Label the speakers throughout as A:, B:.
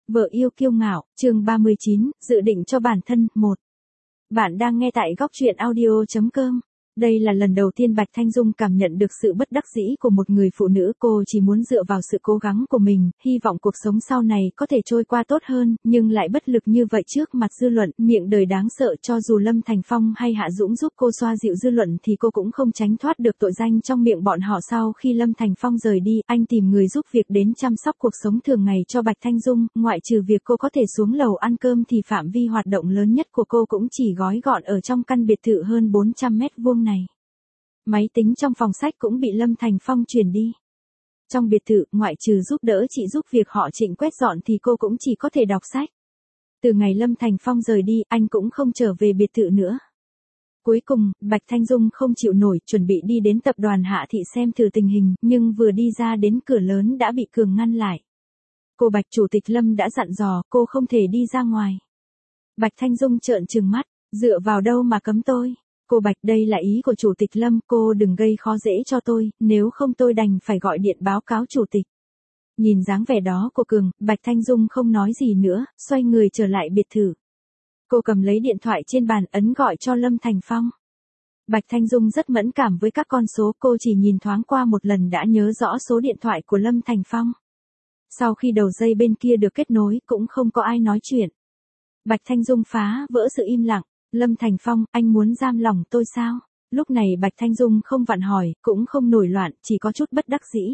A: Vợ yêu kiêu ngạo, chương 39, dự định cho bản thân, 1. Bạn đang nghe tại góc truyện audio.com. Đây là lần đầu tiên Bạch Thanh Dung cảm nhận được sự bất đắc dĩ của một người phụ nữ. Cô chỉ muốn dựa vào sự cố gắng của mình, hy vọng cuộc sống sau này có thể trôi qua tốt hơn, nhưng lại bất lực như vậy trước mặt dư luận, miệng đời đáng sợ. Cho dù Lâm Thành Phong hay Hạ Dũng giúp cô xoa dịu dư luận thì cô cũng không tránh thoát được tội danh trong miệng bọn họ. Sau khi Lâm Thành Phong rời đi, anh tìm người giúp việc đến chăm sóc cuộc sống thường ngày cho Bạch Thanh Dung, ngoại trừ việc cô có thể xuống lầu ăn cơm thì phạm vi hoạt động lớn nhất của cô cũng chỉ gói gọn ở trong căn biệt thự hơn 400 mét vuông này. Máy tính trong phòng sách cũng bị Lâm Thành Phong chuyển đi. Trong biệt thự, ngoại trừ giúp đỡ chị giúp việc họ Trịnh quét dọn thì cô cũng chỉ có thể đọc sách. Từ ngày Lâm Thành Phong rời đi, anh cũng không trở về biệt thự nữa. Cuối cùng, Bạch Thanh Dung không chịu nổi, chuẩn bị đi đến tập đoàn Hạ Thị xem thử tình hình, nhưng vừa đi ra đến cửa lớn đã bị Cường ngăn lại. Cô Bạch Chủ tịch Lâm đã dặn dò cô không thể đi ra ngoài. Bạch Thanh Dung trợn trừng mắt, dựa vào đâu mà cấm tôi? Cô Bạch, đây là ý của Chủ tịch Lâm, cô đừng gây khó dễ cho tôi, nếu không tôi đành phải gọi điện báo cáo Chủ tịch. Nhìn dáng vẻ đó của Cường, Bạch Thanh Dung không nói gì nữa, xoay người trở lại biệt thự. Cô cầm lấy điện thoại trên bàn ấn gọi cho Lâm Thành Phong. Bạch Thanh Dung rất mẫn cảm với các con số, cô chỉ nhìn thoáng qua một lần đã nhớ rõ số điện thoại của Lâm Thành Phong. Sau khi đầu dây bên kia được kết nối cũng không có ai nói chuyện. Bạch Thanh Dung phá vỡ sự im lặng. Lâm Thành Phong, anh muốn giam lòng tôi sao? Lúc này Bạch Thanh Dung không vặn hỏi, cũng không nổi loạn, chỉ có chút bất đắc dĩ.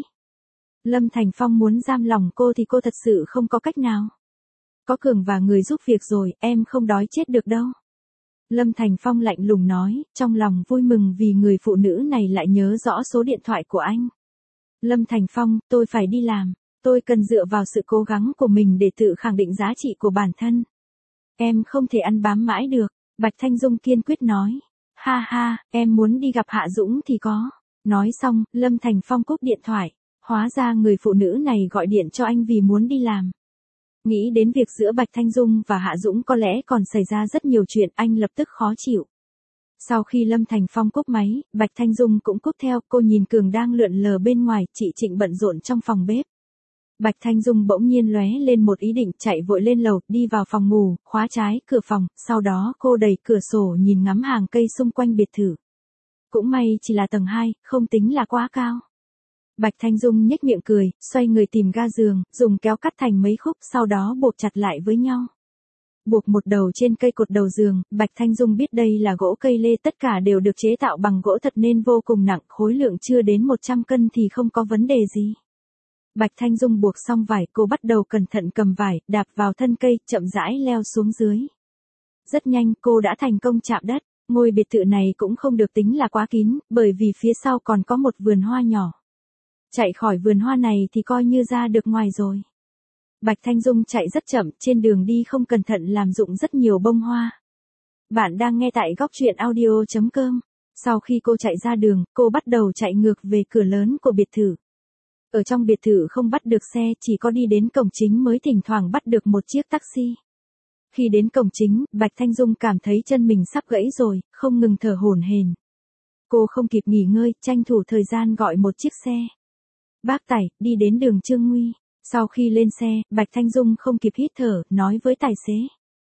A: Lâm Thành Phong muốn giam lòng cô thì cô thật sự không có cách nào. Có Cường và người giúp việc rồi, em không đói chết được đâu. Lâm Thành Phong lạnh lùng nói, trong lòng vui mừng vì người phụ nữ này lại nhớ rõ số điện thoại của anh. Lâm Thành Phong, tôi phải đi làm, tôi cần dựa vào sự cố gắng của mình để tự khẳng định giá trị của bản thân. Em không thể ăn bám mãi được. Bạch Thanh Dung kiên quyết nói. Ha ha, em muốn đi gặp Hạ Dũng thì có. Nói xong, Lâm Thành Phong cúp điện thoại. Hóa ra người phụ nữ này gọi điện cho anh vì muốn đi làm. Nghĩ đến việc giữa Bạch Thanh Dung và Hạ Dũng có lẽ còn xảy ra rất nhiều chuyện, anh lập tức khó chịu. Sau khi Lâm Thành Phong cúp máy, Bạch Thanh Dung cũng cúp theo, cô nhìn Cường đang lượn lờ bên ngoài, chị Trịnh bận rộn trong phòng bếp. Bạch Thanh Dung bỗng nhiên lóe lên một ý định, chạy vội lên lầu, đi vào phòng ngủ, khóa trái cửa phòng, sau đó cô đẩy cửa sổ nhìn ngắm hàng cây xung quanh biệt thự. Cũng may chỉ là tầng 2, không tính là quá cao. Bạch Thanh Dung nhếch miệng cười, xoay người tìm ga giường, dùng kéo cắt thành mấy khúc, sau đó buộc chặt lại với nhau. Buộc một đầu trên cây cột đầu giường, Bạch Thanh Dung biết đây là gỗ cây lê, tất cả đều được chế tạo bằng gỗ thật nên vô cùng nặng, khối lượng chưa đến 100 cân thì không có vấn đề gì. Bạch Thanh Dung buộc xong vải, cô bắt đầu cẩn thận cầm vải, đạp vào thân cây, chậm rãi leo xuống dưới. Rất nhanh, cô đã thành công chạm đất. Ngôi biệt thự này cũng không được tính là quá kín, bởi vì phía sau còn có một vườn hoa nhỏ. Chạy khỏi vườn hoa này thì coi như ra được ngoài rồi. Bạch Thanh Dung chạy rất chậm, trên đường đi không cẩn thận làm rụng rất nhiều bông hoa. Bạn đang nghe tại góc truyện audio.com. Sau khi cô chạy ra đường, cô bắt đầu chạy ngược về cửa lớn của biệt thự. Ở trong biệt thự không bắt được xe, chỉ có đi đến cổng chính mới thỉnh thoảng bắt được một chiếc taxi. Khi đến cổng chính, Bạch Thanh Dung cảm thấy chân mình sắp gãy rồi, không ngừng thở hổn hển. Cô không kịp nghỉ ngơi, tranh thủ thời gian gọi một chiếc xe. Bác Tài, đi đến đường Trương Nguy. Sau khi lên xe, Bạch Thanh Dung không kịp hít thở, nói với tài xế.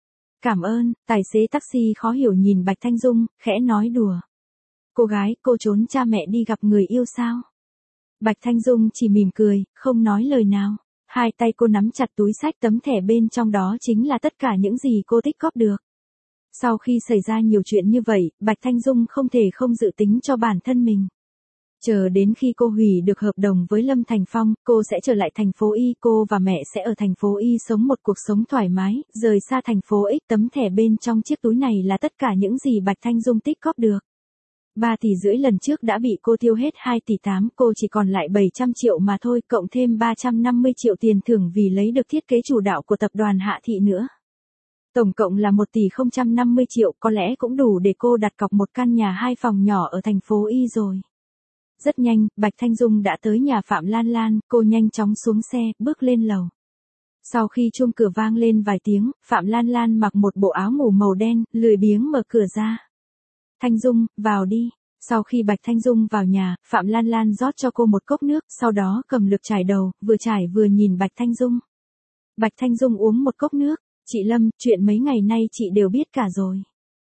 A: Cảm ơn, tài xế taxi khó hiểu nhìn Bạch Thanh Dung, khẽ nói đùa. Cô gái, cô trốn cha mẹ đi gặp người yêu sao? Bạch Thanh Dung chỉ mỉm cười, không nói lời nào. Hai tay cô nắm chặt túi xách, tấm thẻ bên trong đó chính là tất cả những gì cô tích góp được. Sau khi xảy ra nhiều chuyện như vậy, Bạch Thanh Dung không thể không dự tính cho bản thân mình. Chờ đến khi cô hủy được hợp đồng với Lâm Thành Phong, cô sẽ trở lại thành phố Y, cô và mẹ sẽ ở thành phố Y sống một cuộc sống thoải mái, rời xa thành phố X. Tấm thẻ bên trong chiếc túi này là tất cả những gì Bạch Thanh Dung tích góp được. 3,5 tỷ lần trước đã bị cô tiêu hết 2,8 tỷ, cô chỉ còn lại 700 triệu mà thôi, cộng thêm 350 triệu tiền thưởng vì lấy được thiết kế chủ đạo của tập đoàn Hạ Thị nữa. Tổng cộng là 1,050 tỷ, có lẽ cũng đủ để cô đặt cọc một căn nhà 2 phòng nhỏ ở thành phố Y rồi. Rất nhanh, Bạch Thanh Dung đã tới nhà Phạm Lan Lan, cô nhanh chóng xuống xe, bước lên lầu. Sau khi chuông cửa vang lên vài tiếng, Phạm Lan Lan mặc một bộ áo ngủ màu đen, lười biếng mở cửa ra. Thanh Dung, vào đi. Sau khi Bạch Thanh Dung vào nhà, Phạm Lan Lan rót cho cô một cốc nước, sau đó cầm lược chải đầu, vừa chải vừa nhìn Bạch Thanh Dung. Bạch Thanh Dung uống một cốc nước, chị Lâm, chuyện mấy ngày nay chị đều biết cả rồi.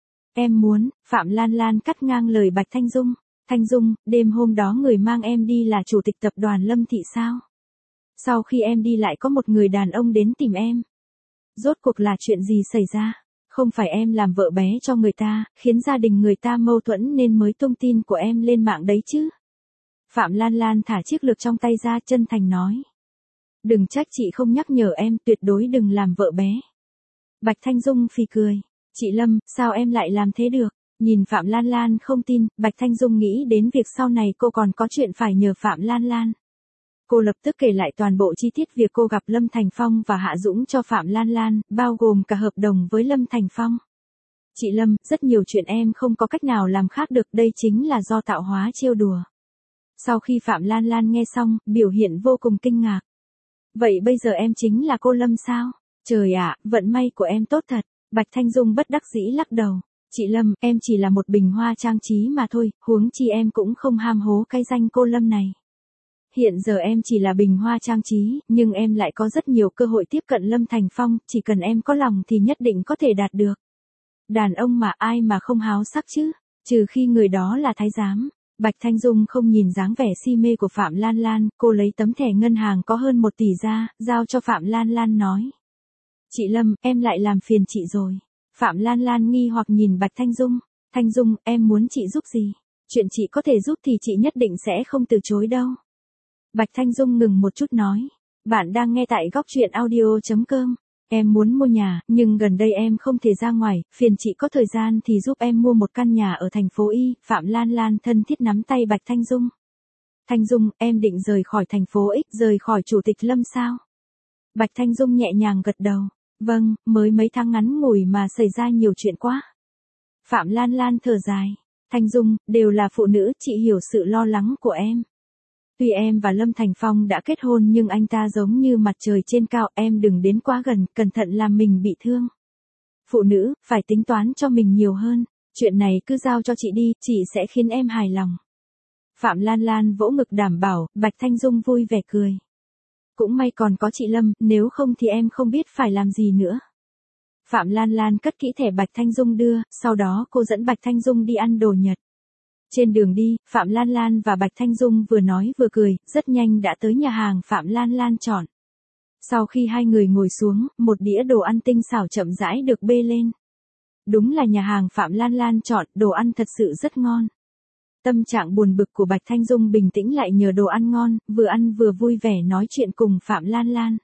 A: Em muốn, Phạm Lan Lan cắt ngang lời Bạch Thanh Dung. Thanh Dung, đêm hôm đó người mang em đi là chủ tịch tập đoàn Lâm Thị sao? Sau khi em đi lại có một người đàn ông đến tìm em. Rốt cuộc là chuyện gì xảy ra? Không phải em làm vợ bé cho người ta, khiến gia đình người ta mâu thuẫn nên mới tung tin của em lên mạng đấy chứ? Phạm Lan Lan thả chiếc lược trong tay ra, chân thành nói. Đừng trách chị không nhắc nhở em, tuyệt đối đừng làm vợ bé. Bạch Thanh Dung phì cười. Chị Lâm, sao em lại làm thế được? Nhìn Phạm Lan Lan không tin, Bạch Thanh Dung nghĩ đến việc sau này cô còn có chuyện phải nhờ Phạm Lan Lan. Cô lập tức kể lại toàn bộ chi tiết việc cô gặp Lâm Thành Phong và Hạ Dũng cho Phạm Lan Lan, bao gồm cả hợp đồng với Lâm Thành Phong. Chị Lâm, rất nhiều chuyện em không có cách nào làm khác được, đây chính là do tạo hóa trêu đùa. Sau khi Phạm Lan Lan nghe xong, biểu hiện vô cùng kinh ngạc. Vậy bây giờ em chính là cô Lâm sao? Trời ạ, vận may của em tốt thật. Bạch Thanh Dung bất đắc dĩ lắc đầu. Chị Lâm, em chỉ là một bình hoa trang trí mà thôi, huống chi em cũng không ham hố cái danh cô Lâm này. Hiện giờ em chỉ là bình hoa trang trí, nhưng em lại có rất nhiều cơ hội tiếp cận Lâm Thành Phong, chỉ cần em có lòng thì nhất định có thể đạt được. Đàn ông mà ai mà không háo sắc chứ, trừ khi người đó là thái giám. Bạch Thanh Dung không nhìn dáng vẻ si mê của Phạm Lan Lan, cô lấy tấm thẻ ngân hàng có hơn 1 tỷ ra, giao cho Phạm Lan Lan nói. Chị Lâm, em lại làm phiền chị rồi. Phạm Lan Lan nghi hoặc nhìn Bạch Thanh Dung. Thanh Dung, em muốn chị giúp gì? Chuyện chị có thể giúp thì chị nhất định sẽ không từ chối đâu. Bạch Thanh Dung ngừng một chút nói. Bạn đang nghe tại góc truyện audio.com. Em muốn mua nhà, nhưng gần đây em không thể ra ngoài, phiền chị có thời gian thì giúp em mua một căn nhà ở thành phố Y. Phạm Lan Lan thân thiết nắm tay Bạch Thanh Dung. Thanh Dung, em định rời khỏi thành phố X, rời khỏi chủ tịch Lâm sao? Bạch Thanh Dung nhẹ nhàng gật đầu. Vâng, mới mấy tháng ngắn ngủi mà xảy ra nhiều chuyện quá. Phạm Lan Lan thở dài. Thanh Dung, đều là phụ nữ, chị hiểu sự lo lắng của em. Tuy em và Lâm Thành Phong đã kết hôn nhưng anh ta giống như mặt trời trên cao, em đừng đến quá gần, cẩn thận làm mình bị thương. Phụ nữ, phải tính toán cho mình nhiều hơn, chuyện này cứ giao cho chị đi, chị sẽ khiến em hài lòng. Phạm Lan Lan vỗ ngực đảm bảo, Bạch Thanh Dung vui vẻ cười. Cũng may còn có chị Lâm, nếu không thì em không biết phải làm gì nữa. Phạm Lan Lan cất kỹ thẻ Bạch Thanh Dung đưa, sau đó cô dẫn Bạch Thanh Dung đi ăn đồ Nhật. Trên đường đi, Phạm Lan Lan và Bạch Thanh Dung vừa nói vừa cười, rất nhanh đã tới nhà hàng Phạm Lan Lan chọn. Sau khi hai người ngồi xuống, một đĩa đồ ăn tinh xảo chậm rãi được bê lên. Đúng là nhà hàng Phạm Lan Lan chọn, đồ ăn thật sự rất ngon. Tâm trạng buồn bực của Bạch Thanh Dung bình tĩnh lại nhờ đồ ăn ngon, vừa ăn vừa vui vẻ nói chuyện cùng Phạm Lan Lan.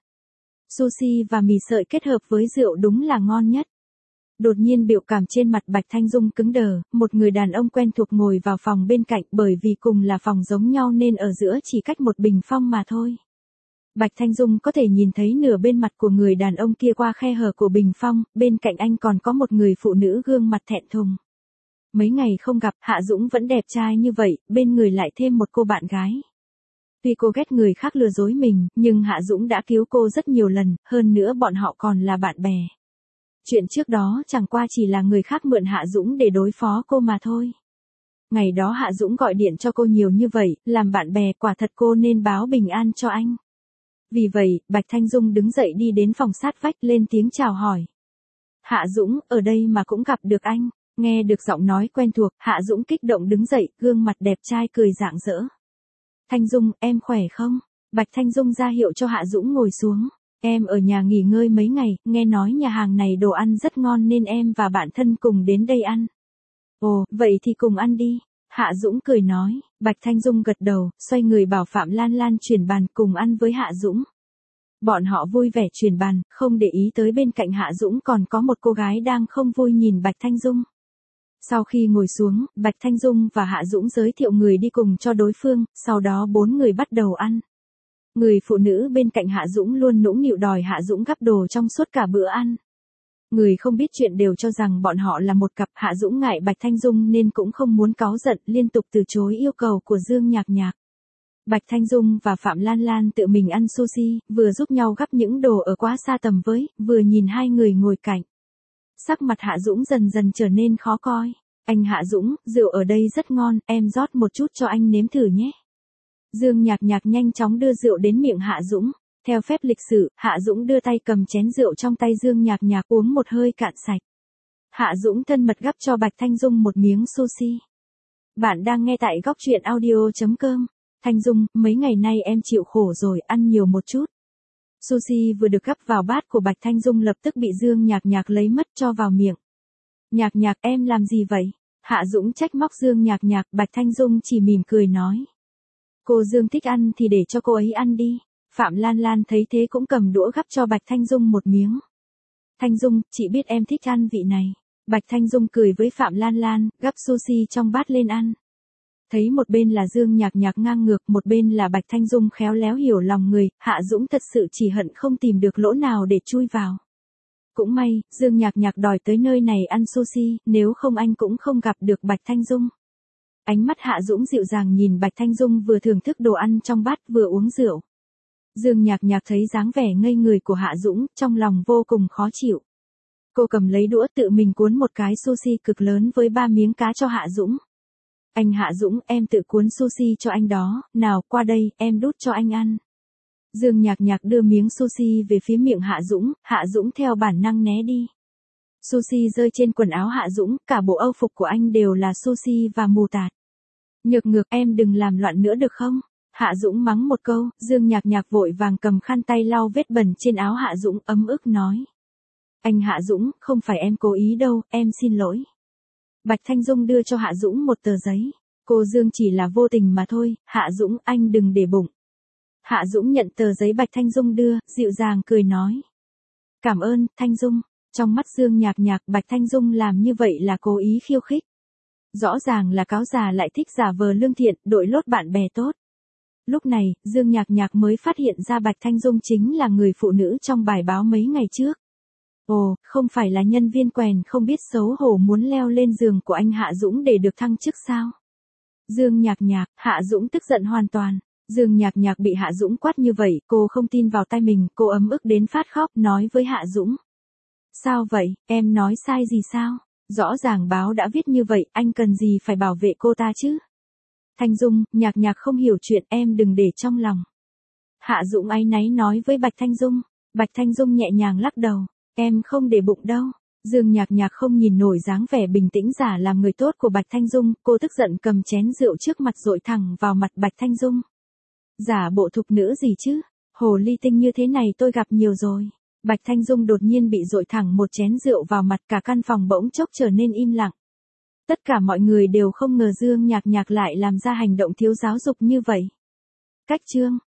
A: Sushi và mì sợi kết hợp với rượu đúng là ngon nhất. Đột nhiên biểu cảm trên mặt Bạch Thanh Dung cứng đờ, một người đàn ông quen thuộc ngồi vào phòng bên cạnh, bởi vì cùng là phòng giống nhau nên ở giữa chỉ cách một bình phong mà thôi. Bạch Thanh Dung có thể nhìn thấy nửa bên mặt của người đàn ông kia qua khe hở của bình phong, bên cạnh anh còn có một người phụ nữ gương mặt thẹn thùng. Mấy ngày không gặp, Hạ Dũng vẫn đẹp trai như vậy, bên người lại thêm một cô bạn gái. Tuy cô ghét người khác lừa dối mình, nhưng Hạ Dũng đã cứu cô rất nhiều lần, hơn nữa bọn họ còn là bạn bè. Chuyện trước đó chẳng qua chỉ là người khác mượn Hạ Dũng để đối phó cô mà thôi. Ngày đó Hạ Dũng gọi điện cho cô nhiều như vậy, làm bạn bè, quả thật cô nên báo bình an cho anh. Vì vậy, Bạch Thanh Dung đứng dậy đi đến phòng sát vách lên tiếng chào hỏi. Hạ Dũng, ở đây mà cũng gặp được anh. Nghe được giọng nói quen thuộc, Hạ Dũng kích động đứng dậy, gương mặt đẹp trai cười rạng rỡ. Thanh Dung, em khỏe không? Bạch Thanh Dung ra hiệu cho Hạ Dũng ngồi xuống. Em ở nhà nghỉ ngơi mấy ngày, nghe nói nhà hàng này đồ ăn rất ngon nên em và bạn thân cùng đến đây ăn. Ồ, vậy thì cùng ăn đi. Hạ Dũng cười nói. Bạch Thanh Dung gật đầu, xoay người bảo Phạm Lan Lan chuyển bàn cùng ăn với Hạ Dũng. Bọn họ vui vẻ chuyển bàn, không để ý tới bên cạnh Hạ Dũng còn có một cô gái đang không vui nhìn Bạch Thanh Dung. Sau khi ngồi xuống, Bạch Thanh Dung và Hạ Dũng giới thiệu người đi cùng cho đối phương, sau đó 4 người bắt đầu ăn. Người phụ nữ bên cạnh Hạ Dũng luôn nũng nịu đòi Hạ Dũng gắp đồ trong suốt cả bữa ăn. Người không biết chuyện đều cho rằng bọn họ là một cặp, Hạ Dũng ngại Bạch Thanh Dung nên cũng không muốn cáu giận, liên tục từ chối yêu cầu của Dương Nhạc Nhạc. Bạch Thanh Dung và Phạm Lan Lan tự mình ăn sushi, vừa giúp nhau gắp những đồ ở quá xa tầm với, vừa nhìn hai người ngồi cạnh. Sắc mặt Hạ Dũng dần dần trở nên khó coi. Anh Hạ Dũng, rượu ở đây rất ngon, em rót một chút cho anh nếm thử nhé. Dương Nhạc Nhạc nhanh chóng đưa rượu đến miệng Hạ Dũng. Theo phép lịch sự, Hạ Dũng đưa tay cầm chén rượu trong tay Dương Nhạc Nhạc uống một hơi cạn sạch. Hạ Dũng thân mật gắp cho Bạch Thanh Dung một miếng sushi. Bạn đang nghe tại góc truyện audio.com. Thanh Dung, mấy ngày nay em chịu khổ rồi, ăn nhiều một chút. Sushi vừa được gắp vào bát của Bạch Thanh Dung lập tức bị Dương Nhạc Nhạc lấy mất cho vào miệng. Nhạc Nhạc, em làm gì vậy? Hạ Dũng trách móc Dương Nhạc Nhạc, Bạch Thanh Dung chỉ mỉm cười nói. Cô Dương thích ăn thì để cho cô ấy ăn đi. Phạm Lan Lan thấy thế cũng cầm đũa gắp cho Bạch Thanh Dung một miếng. Thanh Dung, chị biết em thích ăn vị này. Bạch Thanh Dung cười với Phạm Lan Lan, gắp sushi trong bát lên ăn. Thấy một bên là Dương Nhạc Nhạc ngang ngược, một bên là Bạch Thanh Dung khéo léo hiểu lòng người, Hạ Dũng thật sự chỉ hận không tìm được lỗ nào để chui vào. Cũng may, Dương Nhạc Nhạc đòi tới nơi này ăn sushi, nếu không anh cũng không gặp được Bạch Thanh Dung. Ánh mắt Hạ Dũng dịu dàng nhìn Bạch Thanh Dung vừa thưởng thức đồ ăn trong bát vừa uống rượu. Dương Nhạc Nhạc thấy dáng vẻ ngây người của Hạ Dũng, trong lòng vô cùng khó chịu. Cô cầm lấy đũa tự mình cuốn một cái sushi cực lớn với 3 miếng cá cho Hạ Dũng. Anh Hạ Dũng, em tự cuốn sushi cho anh đó, nào qua đây, em đút cho anh ăn. Dương Nhạc Nhạc đưa miếng sushi về phía miệng Hạ Dũng theo bản năng né đi. Sushi rơi trên quần áo Hạ Dũng, cả bộ âu phục của anh đều là sushi và mù tạt. Nhược ngược, em đừng làm loạn nữa được không? Hạ Dũng mắng một câu, Dương Nhạc Nhạc vội vàng cầm khăn tay lau vết bẩn trên áo Hạ Dũng, ấm ức nói. Anh Hạ Dũng, không phải em cố ý đâu, em xin lỗi. Bạch Thanh Dung đưa cho Hạ Dũng một tờ giấy. Cô Dương chỉ là vô tình mà thôi, Hạ Dũng anh đừng để bụng. Hạ Dũng nhận tờ giấy Bạch Thanh Dung đưa, dịu dàng cười nói. Cảm ơn, Thanh Dung. Trong mắt Dương Nhạc Nhạc, Bạch Thanh Dung làm như vậy là cố ý khiêu khích. Rõ ràng là cáo già lại thích giả vờ lương thiện, đội lốt bạn bè tốt. Lúc này, Dương Nhạc Nhạc mới phát hiện ra Bạch Thanh Dung chính là người phụ nữ trong bài báo mấy ngày trước. Ồ, không phải là nhân viên quèn không biết xấu hổ muốn leo lên giường của anh Hạ Dũng để được thăng chức sao? Dương Nhạc Nhạc, Hạ Dũng tức giận hoàn toàn. Dương Nhạc Nhạc bị Hạ Dũng quát như vậy, cô không tin vào tai mình, cô ấm ức đến phát khóc, nói với Hạ Dũng. Sao vậy, em nói sai gì sao? Rõ ràng báo đã viết như vậy, anh cần gì phải bảo vệ cô ta chứ? Thanh Dung, Nhạc Nhạc không hiểu chuyện, em đừng để trong lòng. Hạ Dũng áy náy nói với Bạch Thanh Dung. Bạch Thanh Dung nhẹ nhàng lắc đầu. Em không để bụng đâu. Dương Nhạc Nhạc không nhìn nổi dáng vẻ bình tĩnh giả làm người tốt của Bạch Thanh Dung, cô tức giận cầm chén rượu trước mặt dội thẳng vào mặt Bạch Thanh Dung. Giả bộ thục nữ gì chứ? Hồ ly tinh như thế này tôi gặp nhiều rồi. Bạch Thanh Dung đột nhiên bị dội thẳng một chén rượu vào mặt, cả căn phòng bỗng chốc trở nên im lặng. Tất cả mọi người đều không ngờ Dương Nhạc Nhạc lại làm ra hành động thiếu giáo dục như vậy. Cách chương